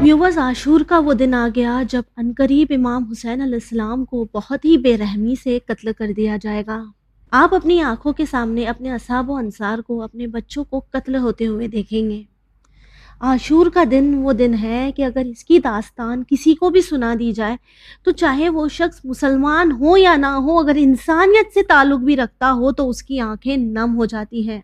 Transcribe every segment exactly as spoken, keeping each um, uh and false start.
Viewers, आशूर का वो दिन आ गया जब अनकरीब इमाम हुसैन अलैहिस्सलाम को बहुत ही बेरहमी से कत्ल कर दिया जाएगा। आप अपनी आंखों के सामने अपने असहाब व अंसार को, अपने बच्चों को कत्ल होते हुए देखेंगे। आशूर का दिन वो दिन है कि अगर इसकी दास्तान किसी को भी सुना दी जाए तो चाहे वो शख्स मुसलमान हो या ना हो, अगर इंसानियत से ताल्लुक़ भी रखता हो तो उसकी आंखें नम हो जाती हैं।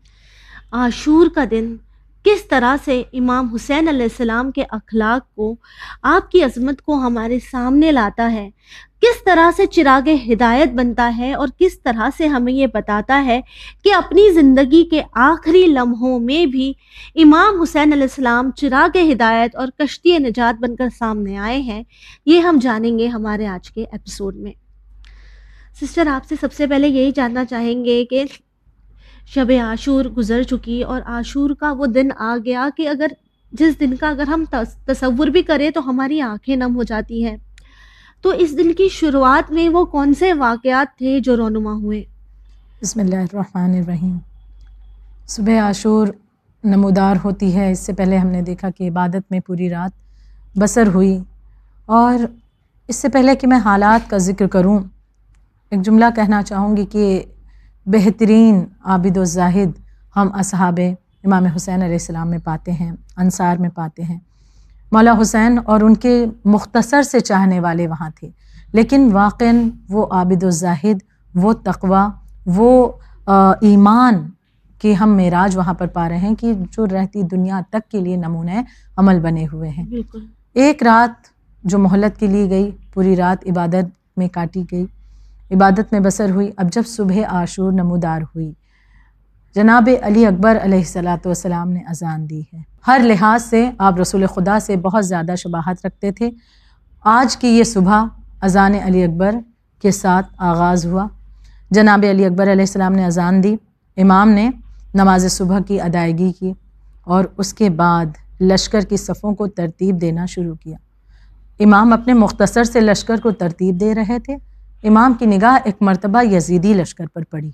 आशूर का दिन किस तरह से इमाम हुसैन अलैहिस्सलाम के अखलाक को, आपकी अज़मत को हमारे सामने लाता है, किस तरह से चिरागे हिदायत बनता है और किस तरह से हमें ये बताता है कि अपनी ज़िंदगी के आखिरी लम्हों में भी इमाम हुसैन अलैहिस्सलाम चिरागे हिदायत और कश्ती निजात बनकर सामने आए हैं, ये हम जानेंगे हमारे आज के एपिसोड में। सिस्टर, आपसे सबसे पहले यही जानना चाहेंगे कि शब आशूर गुज़र चुकी और आशूर का वो दिन आ गया कि अगर जिस दिन का अगर हम तस, तसव्वुर भी करें तो हमारी आंखें नम हो जाती हैं। तो इस दिन की शुरुआत में वो कौन से वाक़यात थे जो रोनुमा हुए? बिस्मिल्लाहिर्रहमानिर्रहीम। सुबह आशूर नमूदार होती है। इससे पहले हमने देखा कि इबादत में पूरी रात बसर हुई। और इससे पहले कि मैं हालात का ज़िक्र करूं, एक जुमला कहना चाहूँगी कि बेहतरीन आबिद व ज़ाहिद हम असहाबे इमाम हुसैन अलैहिस्सलाम में पाते हैं, अंसार में पाते हैं। मौला हुसैन और उनके मुख्तसर से चाहने वाले वहाँ थे, लेकिन वाक़न वो आबिद व ज़ाहिद, वो तक़वा, वो ईमान के हम मेराज वहाँ पर पा रहे हैं कि जो रहती दुनिया तक के लिए नमूने अमल बने हुए हैं। बिल्कुल। एक रात जो मोहलत के लिए गई, पूरी रात इबादत में काटी गई, इबादत में बसर हुई। अब जब सुबह आशूर नमूदार हुई, जनाब अली अकबर अलैहिस्सलातु वस्सलाम ने अज़ान दी है। हर लिहाज से आप रसूल खुदा से बहुत ज़्यादा शबाहत रखते थे। आज की ये सुबह अज़ान अली अकबर के साथ आगाज़ हुआ। जनाब अली अकबर अलैहिस्सलाम ने अज़ान दी, इमाम ने नमाज सुबह की अदायगी की और उसके बाद लश्कर की सफ़ों को तरतीब देना शुरू किया। इमाम अपने मुख्तसर से लश्कर को तरतीब दे रहे थे। इमाम की निगाह एक मर्तबा यजीदी लश्कर पर पड़ी।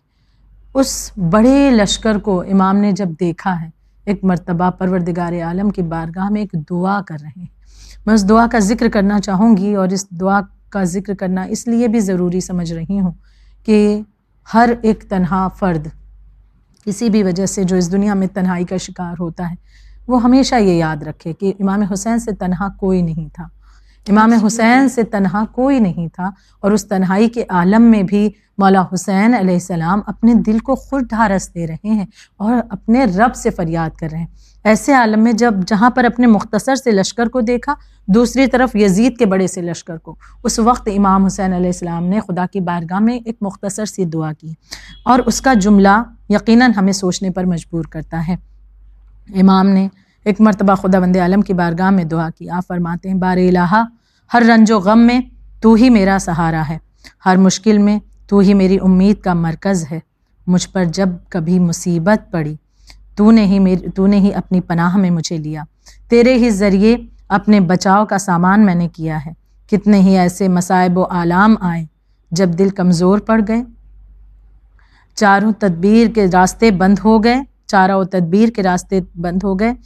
उस बड़े लश्कर को इमाम ने जब देखा है, एक मर्तबा परवरदिगार आलम की बारगाह में एक दुआ कर रहे हैं। मैं उस दुआ का ज़िक्र करना चाहूँगी और इस दुआ का ज़िक्र करना इसलिए भी ज़रूरी समझ रही हूँ कि हर एक तन्हा फ़र्द किसी भी वजह से जो इस दुनिया में तन्हाई का शिकार होता है, वो हमेशा ये याद रखे कि इमाम हुसैन से तन्हा कोई नहीं था। इमाम हुसैन से तन्हा कोई नहीं था और उस तन्हाई के आलम में भी मौला हुसैन अलैहिस्सलाम अपने दिल को खुद ढारस दे रहे हैं और अपने रब से फरियाद कर रहे हैं। ऐसे आलम में जब जहाँ पर अपने मुख्तसर से लश्कर को देखा, दूसरी तरफ यजीद के बड़े से लश्कर को, उस वक्त इमाम हुसैन अलैहिस्सलाम ने खुदा की बारगाह में एक मुख्तसर सी दुआ की और उसका जुमला यकीनन हमें सोचने पर मजबूर करता है। इमाम ने एक मर्तबा खुदावंद आलम की बारगाह में दुआ की। आप फरमाते हैं, बारे इलाहा, हर रंजो गम में तू ही मेरा सहारा है, हर मुश्किल में तू ही मेरी उम्मीद का मरकज़ है। मुझ पर जब कभी मुसीबत पड़ी, तूने ही मेरी तूने ही अपनी पनाह में मुझे लिया। तेरे ही ज़रिए अपने बचाव का सामान मैंने किया है। कितने ही ऐसे मसाइब व आलाम आए जब दिल कमज़ोर पड़ गए, चारों तदबीर के रास्ते बंद हो गए चारों तदबीर के रास्ते बंद हो गए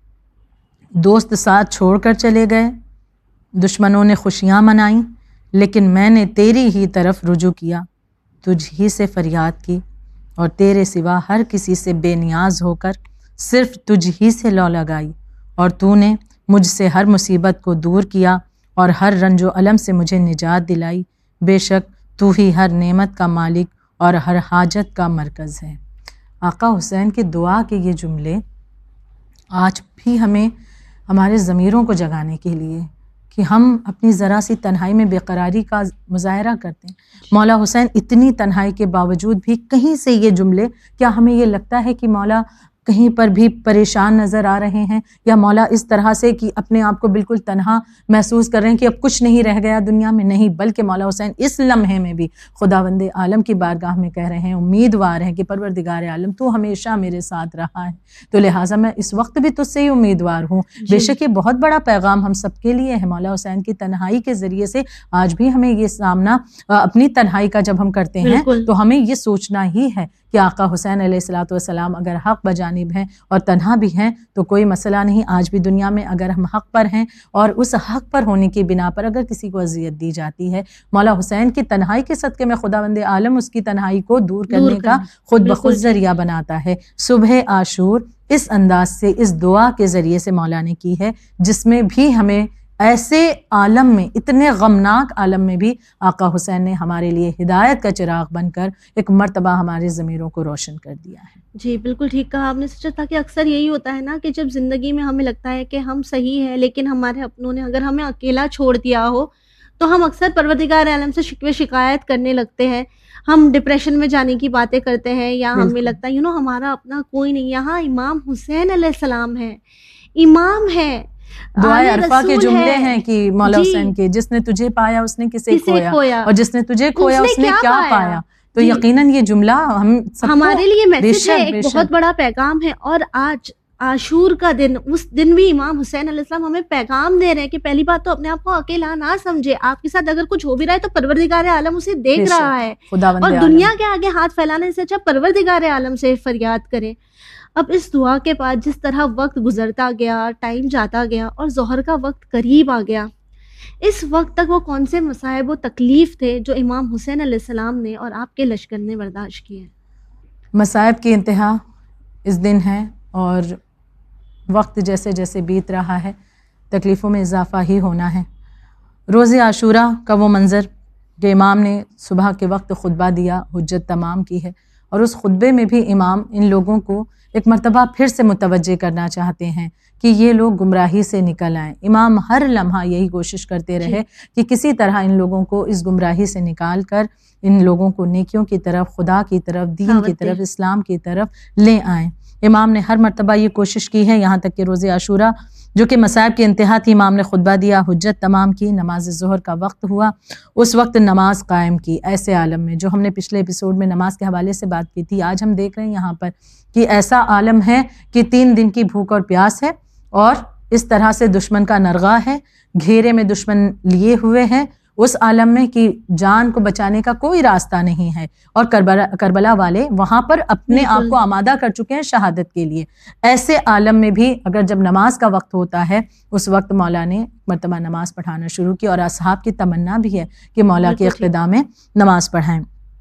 दोस्त साथ छोड़कर चले गए, दुश्मनों ने खुशियाँ मनाई, लेकिन मैंने तेरी ही तरफ रुजू किया, तुझ ही से फरियाद की और तेरे सिवा हर किसी से बेनियाज होकर सिर्फ तुझ ही से लौ लगाई। और तूने मुझसे हर मुसीबत को दूर किया और हर रंजो अलम से मुझे निजात दिलाई। बेशक तू ही हर नेमत का मालिक और हर हाजत का मरकज़ है। आका हुसैन की दुआ के ये जुमले आज भी हमें हमारे ज़मीरों को जगाने के लिए कि हम अपनी ज़रा सी तन्हाई में बेकरारी का मुज़ाहरा करते हैं। मौला हुसैन इतनी तन्हाई के बावजूद भी कहीं से ये जुमले, क्या हमें ये लगता है कि मौला कहीं पर भी परेशान नज़र आ रहे हैं या मौला इस तरह से कि अपने आप को बिल्कुल तन्हा महसूस कर रहे हैं कि अब कुछ नहीं रह गया दुनिया में? नहीं, बल्कि मौला हुसैन इस लम्हे में भी खुदावंदे आलम की बारगाह में कह रहे हैं, उम्मीदवार हैं कि परवरदिगार आलम तू हमेशा मेरे साथ रहा है, तो लिहाजा मैं इस वक्त भी तुझसे ही उम्मीदवार हूँ। बेशक ये बहुत बड़ा पैगाम हम सबके लिए है। मौला हुसैन की तन्हाई के ज़रिए से आज भी हमें ये सामना अपनी तन्हाई का जब हम करते हैं तो हमें ये सोचना ही है کہ آقا حسین علیہ الصلوۃ والسلام اگر حق بجانب ہیں اور تنہا بھی ہیں تو کوئی مسئلہ نہیں. آج بھی دنیا میں اگر ہم حق پر ہیں اور اس حق پر ہونے کی بنا پر اگر کسی کو اذیت دی جاتی ہے، مولا حسین کی تنہائی کے صدقے میں خداوند عالم اس کی تنہائی کو دور کرنے کا خود بخود ذریعہ بناتا ہے. صبح عاشور اس انداز سے، اس دعا کے ذریعے سے مولا نے کی ہے، جس میں بھی ہمیں ایسے عالم میں، اتنے غمناک عالم میں بھی آقا حسین نے ہمارے لیے ہدایت کا چراغ بن کر ایک مرتبہ ہمارے ضمیروں کو روشن کر دیا ہے. جی بالکل ٹھیک کہا آپ نے. سوچا تھا کہ اکثر یہی ہوتا ہے نا کہ جب زندگی میں ہمیں لگتا ہے کہ ہم صحیح ہیں لیکن ہمارے اپنوں نے اگر ہمیں اکیلا چھوڑ دیا ہو تو ہم اکثر پروردگار عالم سے شکوے شکایت کرنے لگتے ہیں، ہم ڈپریشن میں جانے کی باتیں کرتے ہیں، یا ہمیں لگتا ہے یو نو ہمارا اپنا کوئی نہیں. یہاں امام حسین علیہ السلام ہے، امام ہے، دعائے عرفہ کے جملے ہیں کہ مولا حسین کے، جس نے تجھے پایا اس نے کسے کھویا اور جس نے تجھے کھویا اس نے کیا پایا. تو یقیناً یہ جملہ ہم سب ہمارے لیے میسج ہے، ایک بہت بڑا پیغام ہے. اور آج عاشور کا دن، اس دن بھی امام حسین علیہ السلام ہمیں پیغام دے رہے ہیں کہ پہلی بات تو اپنے آپ کو اکیلا نہ سمجھے. آپ کے ساتھ اگر کچھ ہو بھی رہا ہے تو پروردگار عالم اسے دیکھ رہا ہے، اور دنیا کے آگے ہاتھ پھیلانے سے اچھا پروردگار عالم سے فریاد کریں. اب اس دعا کے بعد جس طرح وقت گزرتا گیا، ٹائم جاتا گیا اور ظہر کا وقت قریب آ گیا، اس وقت تک وہ کون سے مصائب و تکلیف تھے جو امام حسین علیہ السلام نے اور آپ کے لشکر نے برداشت کیے؟ مصائب کی انتہا اس دن ہے، اور وقت جیسے جیسے بیت رہا ہے تکلیفوں میں اضافہ ہی ہونا ہے. روز عاشورہ کا وہ منظر کہ امام نے صبح کے وقت خطبہ دیا، حجت تمام کی ہے، اور اس خطبے میں بھی امام ان لوگوں کو ایک مرتبہ پھر سے متوجہ کرنا چاہتے ہیں کہ یہ لوگ گمراہی سے نکل آئیں. امام ہر لمحہ یہی کوشش کرتے رہے کہ کسی طرح ان لوگوں کو اس گمراہی سے نکال کر ان لوگوں کو نیکیوں کی طرف، خدا کی طرف، دین کی طرف، اسلام کی طرف لے آئیں. امام نے ہر مرتبہ یہ کوشش کی ہے، یہاں تک کہ روز عاشورہ جو کہ مصائب کی انتہا تھی، امام نے خطبہ دیا، حجت تمام کی، نماز ظہر کا وقت ہوا، اس وقت نماز قائم کی. ایسے عالم میں جو ہم نے پچھلے ایپیسوڈ میں نماز کے حوالے سے بات کی تھی، آج ہم دیکھ رہے ہیں یہاں پر کہ ایسا عالم ہے کہ تین دن کی بھوک اور پیاس ہے، اور اس طرح سے دشمن کا نرغہ ہے، گھیرے میں دشمن لیے ہوئے ہیں اس عالم میں کہ جان کو بچانے کا کوئی راستہ نہیں ہے، اور کربلا کربلا والے وہاں پر اپنے آپ کو آمادہ کر چکے ہیں شہادت کے لیے. ایسے عالم میں بھی اگر جب نماز کا وقت ہوتا ہے، اس وقت مولا نے مرتبہ نماز پڑھانا شروع کی، اور اصحاب کی تمنا بھی ہے کہ مولا کے اقتداء میں نماز پڑھائیں.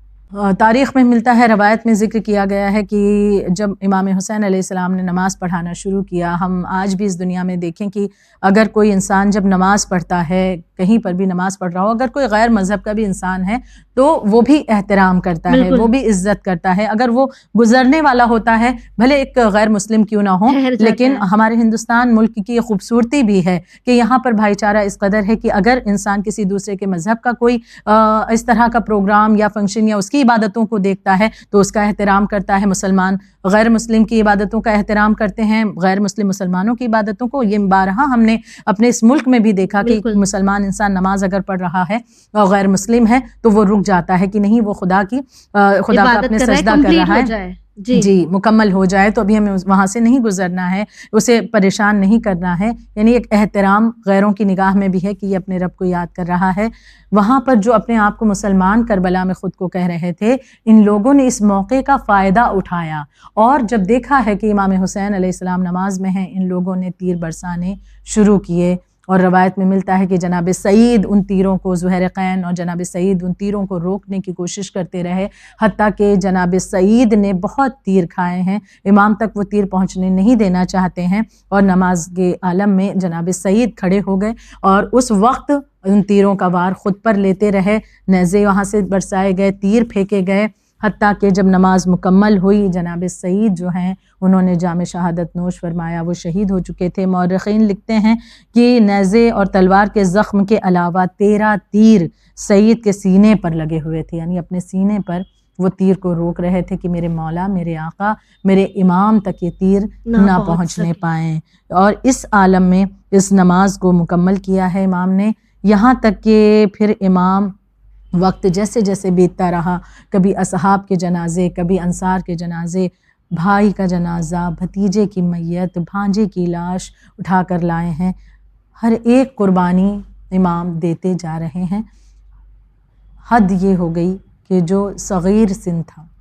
تاریخ میں ملتا ہے، روایت میں ذکر کیا گیا ہے کہ جب امام حسین علیہ السلام نے نماز پڑھانا شروع کیا، ہم آج بھی اس دنیا میں دیکھیں کہ اگر کوئی انسان جب نماز پڑھتا ہے، کہیں پر بھی نماز پڑھ رہا ہو، اگر کوئی غیر مذہب کا بھی انسان ہے تو وہ بھی احترام کرتا ہے، وہ بھی عزت کرتا ہے. اگر وہ گزرنے والا ہوتا ہے، بھلے ایک غیر مسلم کیوں نہ ہو، لیکن ہمارے ہندوستان ملک کی خوبصورتی بھی ہے کہ یہاں پر بھائی چارہ اس قدر ہے کہ اگر انسان کسی دوسرے کے مذہب کا کوئی اس طرح کا پروگرام یا فنکشن یا اس کی عبادتوں کو دیکھتا ہے تو اس کا احترام کرتا ہے. مسلمان غیر مسلم کی عبادتوں کا احترام کرتے ہیں، غیر مسلم مسلمانوں کی عبادتوں کو. یہ بارہا ہم نے اپنے اس ملک میں بھی دیکھا کہ مسلمان انسان نماز اگر پڑھ رہا ہے اور غیر مسلم ہے تو وہ رک جاتا ہے کہ نہیں، وہ خدا کی خدا کا اپنے سجدہ کر رہا ہے، جی جی مکمل ہو جائے تو ابھی ہمیں وہاں سے نہیں گزرنا ہے، اسے پریشان نہیں کرنا ہے. یعنی ایک احترام غیروں کی نگاہ میں بھی ہے کہ یہ اپنے رب کو یاد کر رہا ہے. وہاں پر جو اپنے آپ کو مسلمان کربلا میں خود کو کہہ رہے تھے، ان لوگوں نے اس موقع کا فائدہ اٹھایا، اور جب دیکھا ہے کہ امام حسین علیہ السلام نماز میں ہیں، ان لوگوں نے تیر برسانے شروع کیے. اور روایت میں ملتا ہے کہ جناب سعید ان تیروں کو، زہرقین اور جناب سعید ان تیروں کو روکنے کی کوشش کرتے رہے، حتیٰ کہ جناب سعید نے بہت تیر کھائے ہیں، امام تک وہ تیر پہنچنے نہیں دینا چاہتے ہیں، اور نماز کے عالم میں جناب سعید کھڑے ہو گئے اور اس وقت ان تیروں کا وار خود پر لیتے رہے. نیزے وہاں سے برسائے گئے، تیر پھینکے گئے، حتیٰ کہ جب نماز مکمل ہوئی، جناب سعید جو ہیں انہوں نے جام شہادت نوش فرمایا، وہ شہید ہو چکے تھے. مورخین لکھتے ہیں کہ نیزے اور تلوار کے زخم کے علاوہ تیرہ تیر سعید کے سینے پر لگے ہوئے تھے، یعنی اپنے سینے پر وہ تیر کو روک رہے تھے کہ میرے مولا، میرے آقا، میرے امام تک یہ تیر نہ پہنچنے پائیں. اور اس عالم میں اس نماز کو مکمل کیا ہے امام نے، یہاں تک کہ پھر امام وقت جیسے جیسے بیتتا رہا، کبھی اصحاب کے جنازے، کبھی انصار کے جنازے، بھائی کا جنازہ، بھتیجے کی میت، بھانجے کی لاش اٹھا کر لائے ہیں. ہر ایک قربانی امام دیتے جا رہے ہیں. حد یہ ہو گئی کہ جو صغیر سن تھا،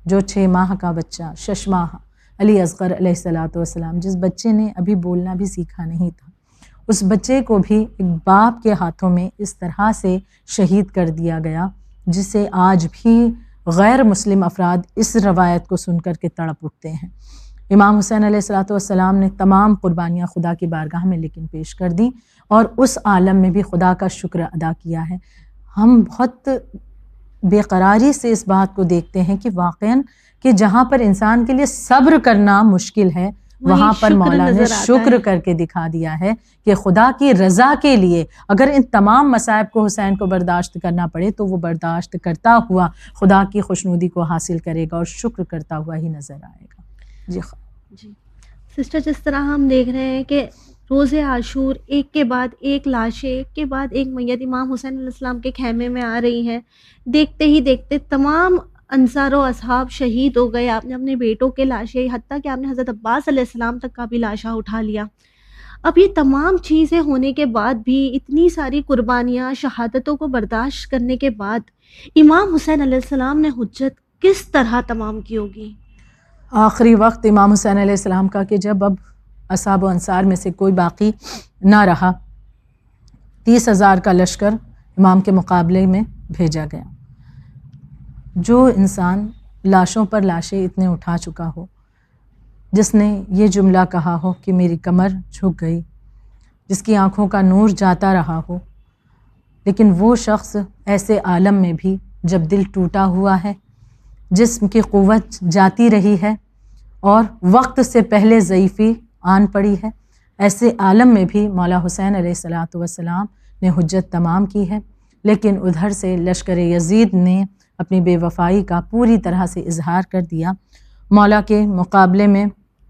جو چھ ماہ کا بچہ، شش ماہ علی اصغر علیہ الصلوۃ والسلام، جس بچے نے ابھی بولنا بھی سیکھا نہیں تھا، اس بچے کو بھی ایک باپ کے ہاتھوں میں اس طرح سے شہید کر دیا گیا، جسے آج بھی غیر مسلم افراد اس روایت کو سن کر کے تڑپ اٹھتے ہیں۔ امام حسین علیہ الصلوۃ والسلام نے تمام قربانیاں خدا کی بارگاہ میں لیکن پیش کر دیں، اور اس عالم میں بھی خدا کا شکر ادا کیا ہے۔ ہم بہت بے قراری سے اس بات کو دیکھتے ہیں کہ واقعاً کہ جہاں پر انسان کے لیے صبر کرنا مشکل ہے، وہاں پر مولا نے شکر کر کے دکھا دیا ہے کہ خدا کی رضا کے لیے اگر ان تمام مصائب کو حسین کو برداشت کرنا پڑے تو وہ برداشت کرتا ہوا خدا کی خوشنودی کو حاصل کرے گا اور شکر کرتا ہوا ہی نظر آئے گا۔ جی جی سسٹر، جس طرح ہم دیکھ رہے ہیں کہ روز عاشور ایک کے بعد ایک لاشیں، ایک کے بعد ایک میت امام حسین علیہ السلام کے خیمے میں آ رہی ہیں، دیکھتے ہی دیکھتے تمام انصار و اصحاب شہید ہو گئے۔ آپ نے اپنے بیٹوں کے لاشیں، حتیٰ کہ آپ نے حضرت عباس علیہ السلام تک کا بھی لاشا اٹھا لیا۔ اب یہ تمام چیزیں ہونے کے بعد بھی، اتنی ساری قربانیاں، شہادتوں کو برداشت کرنے کے بعد، امام حسین علیہ السلام نے حجت کس طرح تمام کی ہوگی؟ آخری وقت امام حسین علیہ السلام کا کہ جب اب اصحاب و انصار میں سے کوئی باقی نہ رہا، تیس ہزار کا لشکر امام کے مقابلے میں بھیجا گیا۔ جو انسان لاشوں پر لاشیں اتنے اٹھا چکا ہو، جس نے یہ جملہ کہا ہو کہ میری کمر جھک گئی، جس کی آنکھوں کا نور جاتا رہا ہو، لیکن وہ شخص ایسے عالم میں بھی جب دل ٹوٹا ہوا ہے، جسم کی قوت جاتی رہی ہے اور وقت سے پہلے ضعیفی آن پڑی ہے، ایسے عالم میں بھی مولا حسین علیہ الصلوۃ والسلام نے حجت تمام کی ہے۔ لیکن ادھر سے لشکر یزید نے اپنی بے وفائی کا پوری طرح سے اظہار کر دیا۔ مولا کے مقابلے میں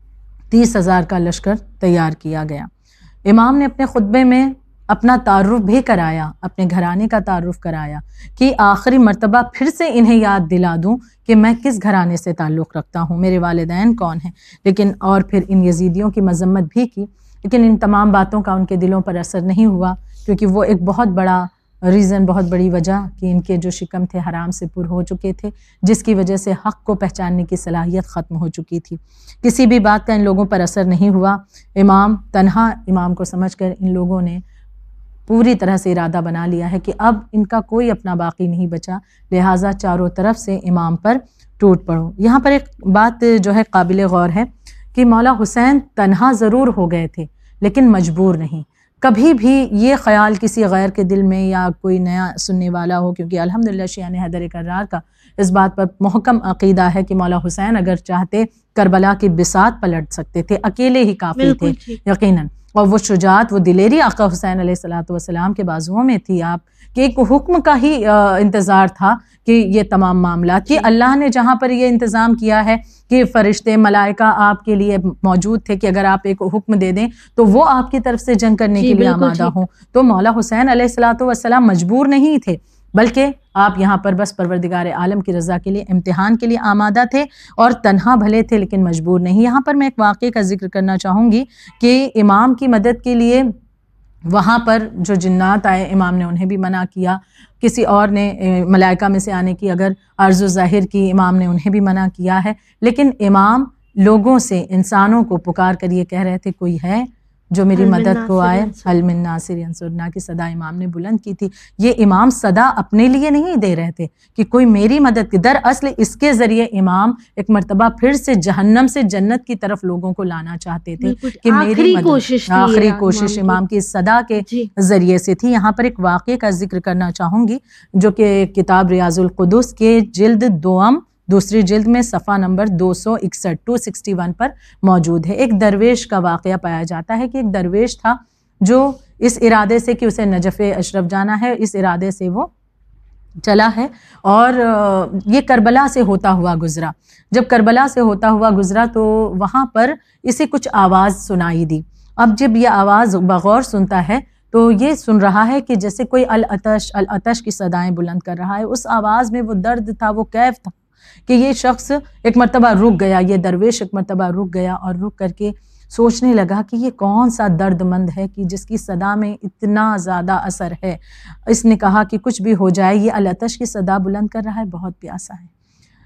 تیس ہزار کا لشکر تیار کیا گیا۔ امام نے اپنے خطبے میں اپنا تعارف بھی کرایا، اپنے گھرانے کا تعارف کرایا کہ آخری مرتبہ پھر سے انہیں یاد دلا دوں کہ میں کس گھرانے سے تعلق رکھتا ہوں، میرے والدین کون ہیں۔ لیکن اور پھر ان یزیدیوں کی مذمت بھی کی، لیکن ان تمام باتوں کا ان کے دلوں پر اثر نہیں ہوا، کیونکہ وہ ایک بہت بڑا ریزن، بہت بڑی وجہ کہ ان کے جو شکم تھے حرام سے پر ہو چکے تھے، جس کی وجہ سے حق کو پہچاننے کی صلاحیت ختم ہو چکی تھی۔ کسی بھی بات کا ان لوگوں پر اثر نہیں ہوا۔ امام تنہا امام کو سمجھ کر ان لوگوں نے پوری طرح سے ارادہ بنا لیا ہے کہ اب ان کا کوئی اپنا باقی نہیں بچا، لہٰذا چاروں طرف سے امام پر ٹوٹ پڑو۔ یہاں پر ایک بات جو ہے قابل غور ہے کہ مولا حسین تنہا ضرور ہو گئے تھے لیکن مجبور نہیں۔ کبھی بھی یہ خیال کسی غیر کے دل میں یا کوئی نیا سننے والا ہو، کیونکہ الحمدللہ شیعان حیدر کرار کا اس بات پر محکم عقیدہ ہے کہ مولا حسین اگر چاہتے کربلا کی بساط پلٹ سکتے تھے، اکیلے ہی کافی تھے یقیناً۔ اور وہ شجاعت، وہ دلیری آقا حسین علیہ الصلوۃ والسلام کے بازوؤں میں تھی، آپ کہ ایک حکم کا ہی انتظار تھا کہ یہ تمام معاملات کہ اللہ نے جہاں پر یہ انتظام کیا ہے کہ فرشتے ملائکہ آپ کے لیے موجود تھے کہ اگر آپ ایک حکم دے دیں تو وہ آپ کی طرف سے جنگ کرنے کے لیے آمادہ ہوں، تو مولا حسین علیہ الصلوۃ والسلام مجبور نہیں تھے، بلکہ آپ یہاں پر بس پروردگار عالم کی رضا کے لیے، امتحان کے لیے آمادہ تھے اور تنہا بھلے تھے لیکن مجبور نہیں۔ یہاں پر میں ایک واقعے کا ذکر کرنا چاہوں گی کہ امام کی مدد کے لیے وہاں پر جو جنات آئے، امام نے انہیں بھی منع کیا، کسی اور نے ملائکہ میں سے آنے کی اگر عرض ظاہر کی، امام نے انہیں بھی منع کیا ہے، لیکن امام لوگوں سے، انسانوں کو پکار کر یہ کہہ رہے تھے کوئی ہے جو میری مدد کو آئے، حل من ناصر ینصرنا کی صدا امام نے بلند کی تھی۔ یہ امام صدا اپنے لیے نہیں دے رہے تھے کہ کوئی میری مدد کی، دراصل اس کے ذریعے امام ایک مرتبہ پھر سے جہنم سے جنت کی طرف لوگوں کو لانا چاہتے تھے کہ میری مدد، آخری کوشش امام کی صدا کے ذریعے سے تھی۔ یہاں پر ایک واقعے کا ذکر کرنا چاہوں گی جو کہ کتاب ریاض القدس کے جلد دوم دوسری جلد میں صفحہ نمبر دو سو اکسٹھ ٹو سکسٹی ون پر موجود ہے۔ ایک درویش کا واقعہ پایا جاتا ہے کہ ایک درویش تھا جو اس ارادے سے کہ اسے نجف اشرف جانا ہے، اس ارادے سے وہ چلا ہے اور یہ کربلا سے ہوتا ہوا گزرا۔ جب کربلا سے ہوتا ہوا گزرا تو وہاں پر اسے کچھ آواز سنائی دی۔ اب جب یہ آواز بغور سنتا ہے تو یہ سن رہا ہے کہ جیسے کوئی العطش العطش کی صدائیں بلند کر رہا ہے۔ اس آواز میں وہ درد تھا، وہ کیف تھا کہ یہ شخص ایک مرتبہ رک گیا، یہ درویش ایک مرتبہ رک گیا اور رک کر کے سوچنے لگا کہ یہ کون سا درد مند ہے کہ جس کی صدا میں اتنا زیادہ اثر ہے۔ اس نے کہا کہ کچھ بھی ہو جائے، یہ العطش کی صدا بلند کر رہا ہے، بہت پیاسا ہے۔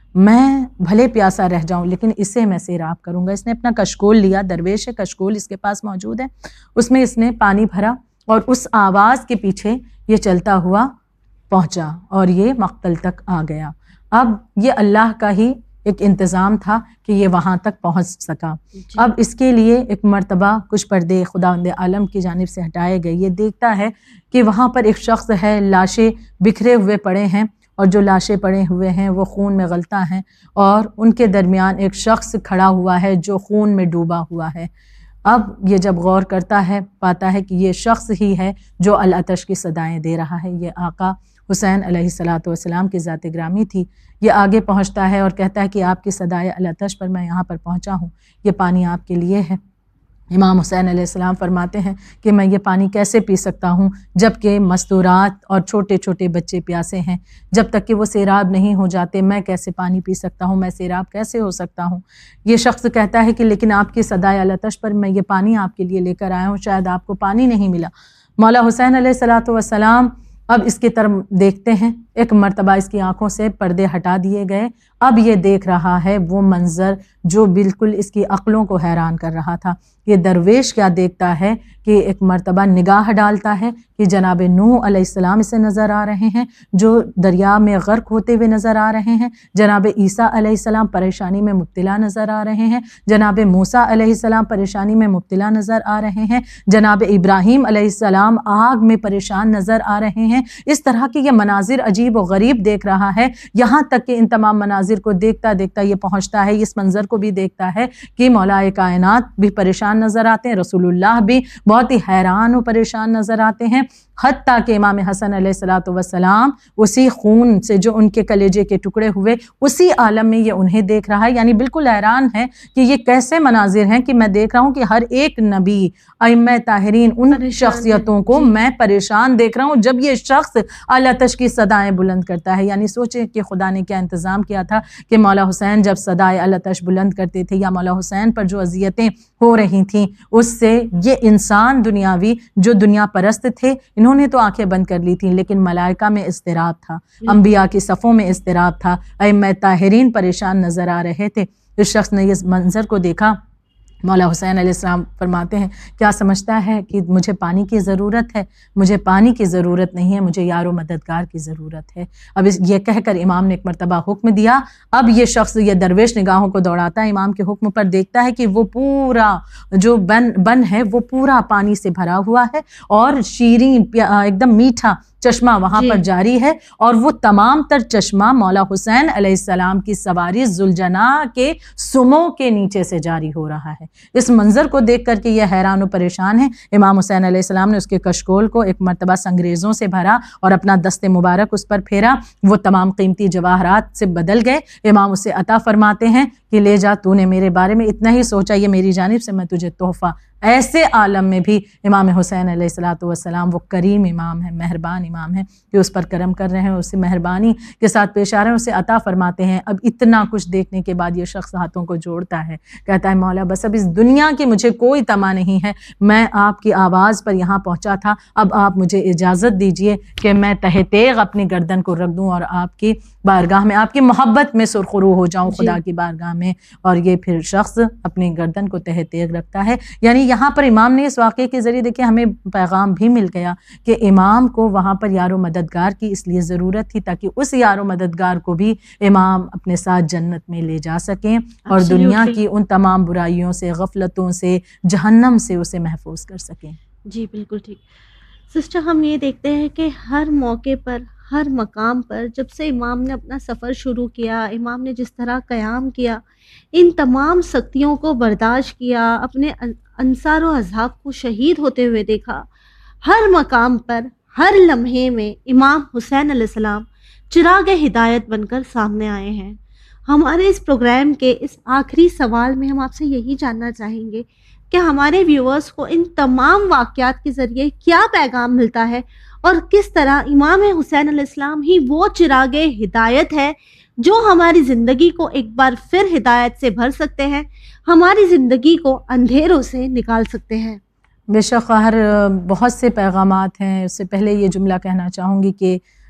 میں بھلے پیاسا رہ جاؤں لیکن اسے میں سیراب کروں گا۔ اس نے اپنا کشکول لیا، درویش ہے، کشکول اس کے پاس موجود ہے، اس میں اس نے پانی بھرا اور اس آواز کے پیچھے یہ چلتا ہوا پہنچا اور یہ مقتل تک آ گیا۔ اب یہ اللہ کا ہی ایک انتظام تھا کہ یہ وہاں تک پہنچ سکا۔ اب اس کے لیے ایک مرتبہ کچھ پردے خداوند عالم کی جانب سے ہٹائے گئے۔ یہ دیکھتا ہے کہ وہاں پر ایک شخص ہے، لاشیں بکھرے ہوئے پڑے ہیں اور جو لاشیں پڑے ہوئے ہیں وہ خون میں غلطہ ہیں، اور ان کے درمیان ایک شخص کھڑا ہوا ہے جو خون میں ڈوبا ہوا ہے۔ اب یہ جب غور کرتا ہے پاتا ہے کہ یہ شخص ہی ہے جو العطش کی صدائیں دے رہا ہے، یہ آقا حسین علیہ الصلاۃ والسلام کی ذات گرامی تھی۔ یہ آگے پہنچتا ہے اور کہتا ہے کہ آپ کی صدائے العطش پر میں یہاں پر پہنچا ہوں، یہ پانی آپ کے لیے ہے۔ امام حسین علیہ السلام فرماتے ہیں کہ میں یہ پانی کیسے پی سکتا ہوں جب کہ مستورات اور چھوٹے چھوٹے بچے پیاسے ہیں، جب تک کہ وہ سیراب نہیں ہو جاتے میں کیسے پانی پی سکتا ہوں، میں سیراب کیسے ہو سکتا ہوں۔ یہ شخص کہتا ہے کہ لیکن آپ کی صدائے العطش پر میں یہ پانی آپ کے لیے لے کر آیا ہوں، شاید آپ کو پانی نہیں ملا۔ مولا حسین علیہ الصلاۃ والسلام اب اس کی طرف دیکھتے ہیں، ایک مرتبہ اس کی آنکھوں سے پردے ہٹا دیے گئے، اب یہ دیکھ رہا ہے وہ منظر جو بالکل اس کی عقلوں کو حیران کر رہا تھا۔ یہ درویش کیا دیکھتا ہے کہ ایک مرتبہ نگاہ ڈالتا ہے کہ جناب نوح علیہ السلام اسے نظر آ رہے ہیں جو دریا میں غرق ہوتے ہوئے نظر آ رہے ہیں، جناب عیسیٰ علیہ السلام پریشانی میں مبتلا نظر آ رہے ہیں، جناب موسیٰ علیہ السلام پریشانی میں مبتلا نظر آ رہے ہیں، جناب ابراہیم علیہ السلام آگ میں پریشان نظر آ رہے ہیں۔ اس طرح کے یہ مناظر عجیب و غریب دیکھ رہا ہے، یہاں تک کہ ان تمام مناظر کو دیکھتا دیکھتا یہ پہنچتا ہے، اس منظر کو بھی دیکھتا ہے کہ مولا کائنات بھی پریشان نظر آتے ہیں، رسول اللہ بھی بہت ہی حیران و پریشان نظر آتے ہیں، حتیٰ کہ امام حسن علیہ الصلاۃ والسلام اسی خون سے جو ان کے کلیجے کے ٹکڑے ہوئے اسی عالم میں یہ انہیں دیکھ رہا ہے، یعنی بالکل حیران ہے کہ یہ کیسے مناظر ہیں کہ میں دیکھ رہا ہوں کہ ہر ایک نبی، ائمہ طاہرین، ان شخصیتوں کو میں پریشان دیکھ رہا ہوں جب یہ شخص العطش کی صدائیں بلند کرتا ہے۔ یعنی سوچیں کہ خدا نے کیا انتظام کیا تھا کہ مولا حسین جب صدائے العطش بلند کرتے تھے یا مولا حسین پر جو اذیتیں ہو رہی تھیں اس سے یہ انسان دنیاوی جو دنیا پرست تھے انہوں نے تو آنکھیں بند کر لی تھیں، لیکن ملائکہ میں اضطراب تھا، انبیاء کی صفوں میں اضطراب تھا، ائمہ طاہرین پریشان نظر آ رہے تھے۔ اس شخص نے اس منظر کو دیکھا، مولا حسین علیہ السلام فرماتے ہیں کیا سمجھتا ہے کہ مجھے پانی کی ضرورت ہے؟ مجھے پانی کی ضرورت نہیں ہے، مجھے یار و مددگار کی ضرورت ہے۔ اب یہ کہہ کر امام نے ایک مرتبہ حکم دیا، اب یہ شخص یہ درویش نگاہوں کو دوڑاتا ہے امام کے حکم پر، دیکھتا ہے کہ وہ پورا جو بن بن ہے وہ پورا پانی سے بھرا ہوا ہے اور شیرین ایک دم میٹھا چشمہ وہاں پر جاری ہے، اور وہ تمام تر چشمہ مولا حسین علیہ السلام کی سواری ذوالجناح کے سموں کے نیچے سے جاری ہو رہا ہے۔ اس منظر کو دیکھ کر کے یہ حیران و پریشان ہے۔ امام حسین علیہ السلام نے اس کے کشکول کو ایک مرتبہ سنگریزوں سے بھرا اور اپنا دست مبارک اس پر پھیرا، وہ تمام قیمتی جواہرات سے بدل گئے۔ امام اسے عطا فرماتے ہیں کہ لے جا، تو نے میرے بارے میں اتنا ہی سوچا، یہ میری جانب سے میں تجھے تحفہ۔ ایسے عالم میں بھی امام حسین علیہ الصلاۃ والسلام وہ کریم امام ہے، مہربان امام ہے کہ اس پر کرم کر رہے ہیں، اسے مہربانی کے ساتھ پیش آ رہے ہیں، اسے عطا فرماتے ہیں۔ اب اتنا کچھ دیکھنے کے بعد یہ شخص ہاتھوں کو جوڑتا ہے، کہتا ہے مولا بس اب اس دنیا کی مجھے کوئی طمع نہیں ہے، میں آپ کی آواز پر یہاں پہنچا تھا، اب آپ مجھے اجازت دیجئے کہ میں تہ تیغ اپنی گردن کو رکھ دوں اور آپ کی بارگاہ میں، آپ کی محبت میں سرخرو ہو جاؤں خدا کی بارگاہ میں۔ اور یہ پھر شخص اپنی گردن کو تہ تیغ رکھتا ہے۔ یعنی یہاں پر امام نے اس واقعے کے ذریعے دیکھیں ہمیں پیغام بھی مل گیا کہ امام کو وہاں پر یار و مددگار کی اس لیے ضرورت تھی تاکہ اس یار و مددگار کو بھی امام اپنے ساتھ جنت میں لے جا سکیں اور دنیا کی ان تمام برائیوں سے، غفلتوں سے، جہنم سے اسے محفوظ کر سکیں۔ جی بالکل ٹھیک سسٹر، ہم یہ دیکھتے ہیں کہ ہر موقع پر، ہر مقام پر جب سے امام نے اپنا سفر شروع کیا، امام نے جس طرح قیام کیا، ان تمام سختیوں کو برداشت کیا، اپنے انصار و اصحاب کو شہید ہوتے ہوئے دیکھا، ہر مقام پر، ہر لمحے میں امام حسین علیہ السلام چراغ ہدایت بن کر سامنے آئے ہیں۔ ہمارے اس پروگرام کے اس آخری سوال میں ہم آپ سے یہی جاننا چاہیں گے کہ ہمارے ویورز کو ان تمام واقعات کے ذریعے کیا پیغام ملتا ہے اور کس طرح امام حسین علیہ السلام ہی وہ چراغ ہدایت ہے جو ہماری زندگی کو ایک بار پھر ہدایت سے بھر سکتے ہیں، ہماری زندگی کو اندھیروں سے نکال سکتے ہیں۔ بے شک ہر بہت سے پیغامات ہیں۔ اس سے پہلے یہ جملہ کہنا چاہوں گی کہ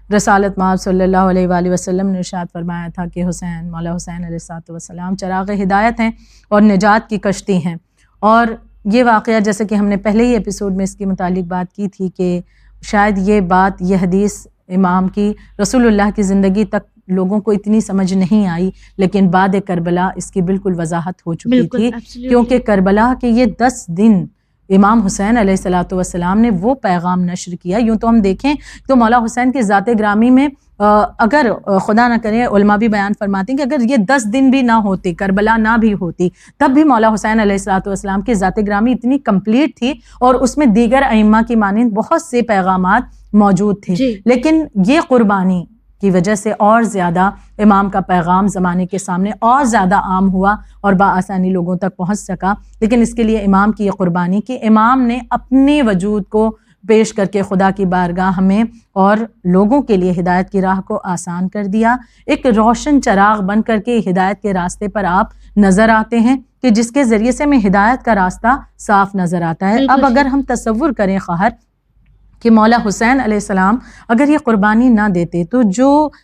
رسالت مآب صلی اللہ علیہ وآلہ وسلم نے ارشاد فرمایا تھا کہ حسین مولا حسین علیہ الصلوۃ والسلام چراغ ہدایت ہیں اور نجات کی کشتی ہیں. اور یہ واقعہ جیسے کہ ہم نے پہلے ہی ایپیسوڈ میں اس کے متعلق بات کی تھی کہ شاید یہ بات یہ حدیث امام کی رسول اللہ کی زندگی تک لوگوں کو اتنی سمجھ نہیں آئی، لیکن بعد کربلا اس کی بالکل وضاحت ہو چکی تھی، کیونکہ کربلا کے یہ دس دن امام حسین علیہ الصلوۃ والسلام نے وہ پیغام نشر کیا. یوں تو ہم دیکھیں تو مولا حسین کی ذات گرامی میں اگر خدا نہ کرے، علماء بھی بیان فرماتے ہیں کہ اگر یہ دس دن بھی نہ ہوتے، کربلا نہ بھی ہوتی، تب بھی مولا حسین علیہ الصلوۃ والسلام کی ذات گرامی اتنی کمپلیٹ تھی اور اس میں دیگر ائمہ کی مانند بہت سے پیغامات موجود تھے. جی. لیکن یہ قربانی کی وجہ سے اور زیادہ امام کا پیغام زمانے کے سامنے اور زیادہ عام ہوا اور بآسانی لوگوں تک پہنچ سکا. لیکن اس کے لیے امام کی یہ قربانی کہ امام نے اپنے وجود کو پیش کر کے خدا کی بارگاہ ہمیں اور لوگوں کے لیے ہدایت کی راہ کو آسان کر دیا. ایک روشن چراغ بن کر کے ہدایت کے راستے پر آپ نظر آتے ہیں کہ جس کے ذریعے سے ہمیں ہدایت کا راستہ صاف نظر آتا ہے. اب اگر ہم تصور کریں خواہر کہ مولا حسین علیہ السلام اگر یہ قربانی نہ دیتے تو جو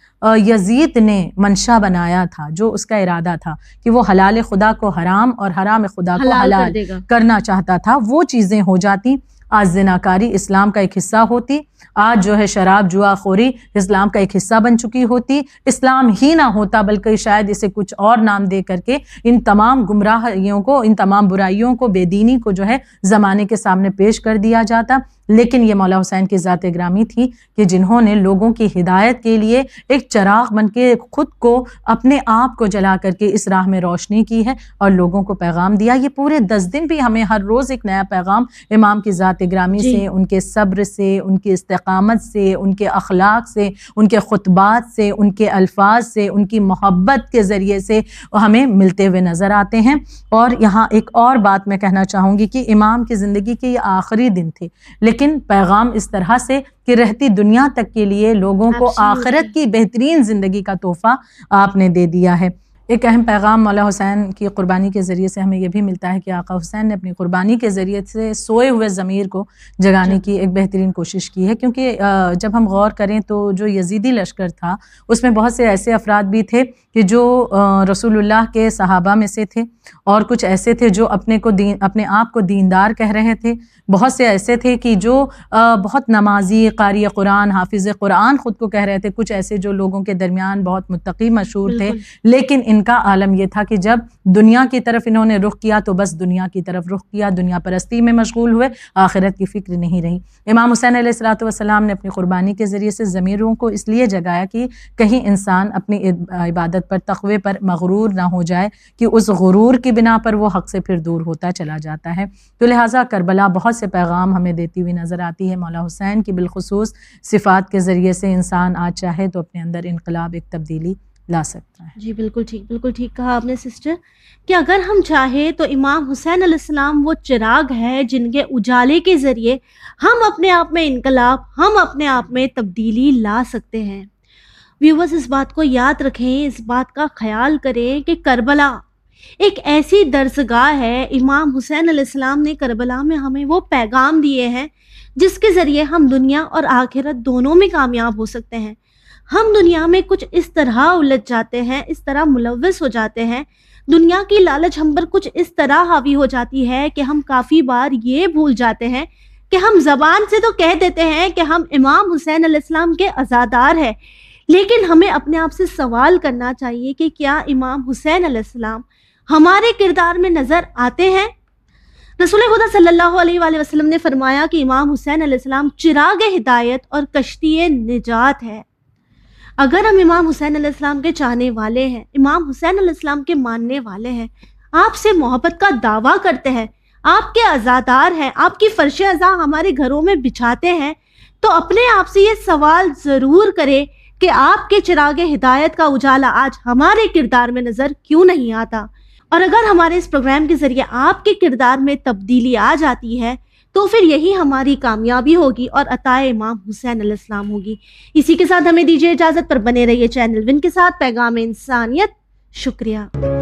یزید نے منشا بنایا تھا، جو اس کا ارادہ تھا کہ وہ حلال خدا کو حرام اور حرام خدا کو حلال کرنا چاہتا تھا، وہ چیزیں ہو جاتی. آج زناکاری اسلام کا ایک حصہ ہوتی، آج جو ہے شراب جوا خوری اسلام کا ایک حصہ بن چکی ہوتی، اسلام ہی نہ ہوتا بلکہ شاید اسے کچھ اور نام دے کر کے ان تمام گمراہیوں کو، ان تمام برائیوں کو، بے دینی کو جو ہے زمانے کے سامنے پیش کر دیا جاتا. لیکن یہ مولا حسین کی ذات گرامی تھی کہ جنہوں نے لوگوں کی ہدایت کے لیے ایک چراغ بن کے خود کو اپنے آپ کو جلا کر کے اس راہ میں روشنی کی ہے اور لوگوں کو پیغام دیا. یہ پورے دس دن بھی ہمیں ہر روز ایک نیا پیغام امام کی ذات گرامی جی. سے، ان کے صبر سے، ان کی استقامت سے، ان کے اخلاق سے، ان کے خطبات سے، ان کے الفاظ سے، ان کی محبت کے ذریعے سے ہمیں ملتے ہوئے نظر آتے ہیں. اور یہاں ایک اور بات میں کہنا چاہوں گی کہ امام کی زندگی کے یہ آخری دن تھے، لیکن پیغام اس طرح سے کہ رہتی دنیا تک کے لیے لوگوں کو آخرت کی بہترین زندگی کا تحفہ آپ نے دے دیا ہے. ایک اہم پیغام مولا حسین کی قربانی کے ذریعے سے ہمیں یہ بھی ملتا ہے کہ آقا حسین نے اپنی قربانی کے ذریعے سے سوئے ہوئے ضمیر کو جگانے کی ایک بہترین کوشش کی ہے. کیونکہ جب ہم غور کریں تو جو یزیدی لشکر تھا اس میں بہت سے ایسے افراد بھی تھے کہ جو رسول اللہ کے صحابہ میں سے تھے، اور کچھ ایسے تھے جو اپنے کو دین اپنے آپ کو دیندار کہہ رہے تھے، بہت سے ایسے تھے کہ جو بہت نمازی، قاری قرآن، حافظ قرآن خود کو کہہ رہے تھے، کچھ ایسے جو لوگوں کے درمیان بہت متقی مشہور تھے. لیکن ان کا عالم یہ تھا کہ جب دنیا کی طرف انہوں نے رخ کیا تو بس دنیا کی طرف رخ کیا، دنیا پرستی میں مشغول ہوئے، آخرت کی فکر نہیں رہی. امام حسین علیہ الصلوۃ والسلام نے اپنی قربانی کے ذریعے سے ضمیروں کو اس لیے جگایا کہ کہیں انسان اپنی عبادت پر، تقوی پر مغرور نہ ہو جائے کہ اس غرور کی بنا پر وہ حق سے پھر دور ہوتا چلا جاتا ہے. تو لہٰذا کربلا بہت سے پیغام ہمیں دیتی ہوئی نظر آتی ہے. مولا حسین کی بالخصوص صفات کے ذریعے سے انسان آج چاہے تو اپنے اندر انقلاب، ایک تبدیلی لا سکتا ہے. جی بالکل ٹھیک، بالکل ٹھیک کہا آپ نے سسٹر کہ اگر ہم چاہیں تو امام حسین علیہ السلام وہ چراغ ہے جن کے اجالے کے ذریعے ہم اپنے آپ میں انقلاب، ہم اپنے آپ میں تبدیلی لا سکتے ہیں. ویورز اس بات کو یاد رکھیں، اس بات کا خیال کریں کہ کربلا ایک ایسی درسگاہ ہے. امام حسین علیہ السلام نے کربلا میں ہمیں وہ پیغام دیے ہیں جس کے ذریعے ہم دنیا اور آخرت دونوں میں کامیاب ہو سکتے ہیں. ہم دنیا میں کچھ اس طرح الجھ جاتے ہیں، اس طرح ملوث ہو جاتے ہیں، دنیا کی لالچ ہم پر کچھ اس طرح حاوی ہو جاتی ہے کہ ہم کافی بار یہ بھول جاتے ہیں کہ ہم زبان سے تو کہہ دیتے ہیں کہ ہم امام حسین علیہ السلام کے عزادار ہیں، لیکن ہمیں اپنے آپ سے سوال کرنا چاہیے کہ کیا امام حسین علیہ السلام ہمارے کردار میں نظر آتے ہیں؟ رسول خدا صلی اللہ علیہ وآلہ وسلم نے فرمایا کہ امام حسین علیہ السلام چراغ ہدایت اور کشتی نجات ہے. اگر ہم امام حسین علیہ السلام کے چاہنے والے ہیں، امام حسین علیہ السلام کے ماننے والے ہیں، آپ سے محبت کا دعویٰ کرتے ہیں، آپ کے عزادار ہیں، آپ کی فرش عزا ہمارے گھروں میں بچھاتے ہیں، تو اپنے آپ سے یہ سوال ضرور کرے کہ آپ کے چراغ ہدایت کا اجالا آج ہمارے کردار میں نظر کیوں نہیں آتا؟ اور اگر ہمارے اس پروگرام کے ذریعے آپ کے کردار میں تبدیلی آ جاتی ہے تو پھر یہی ہماری کامیابی ہوگی اور عطا امام حسین علیہ السلام ہوگی. اسی کے ساتھ ہمیں دیجیے اجازت، پر بنے رہیے چینل ون کے ساتھ. پیغام انسانیت. شکریہ.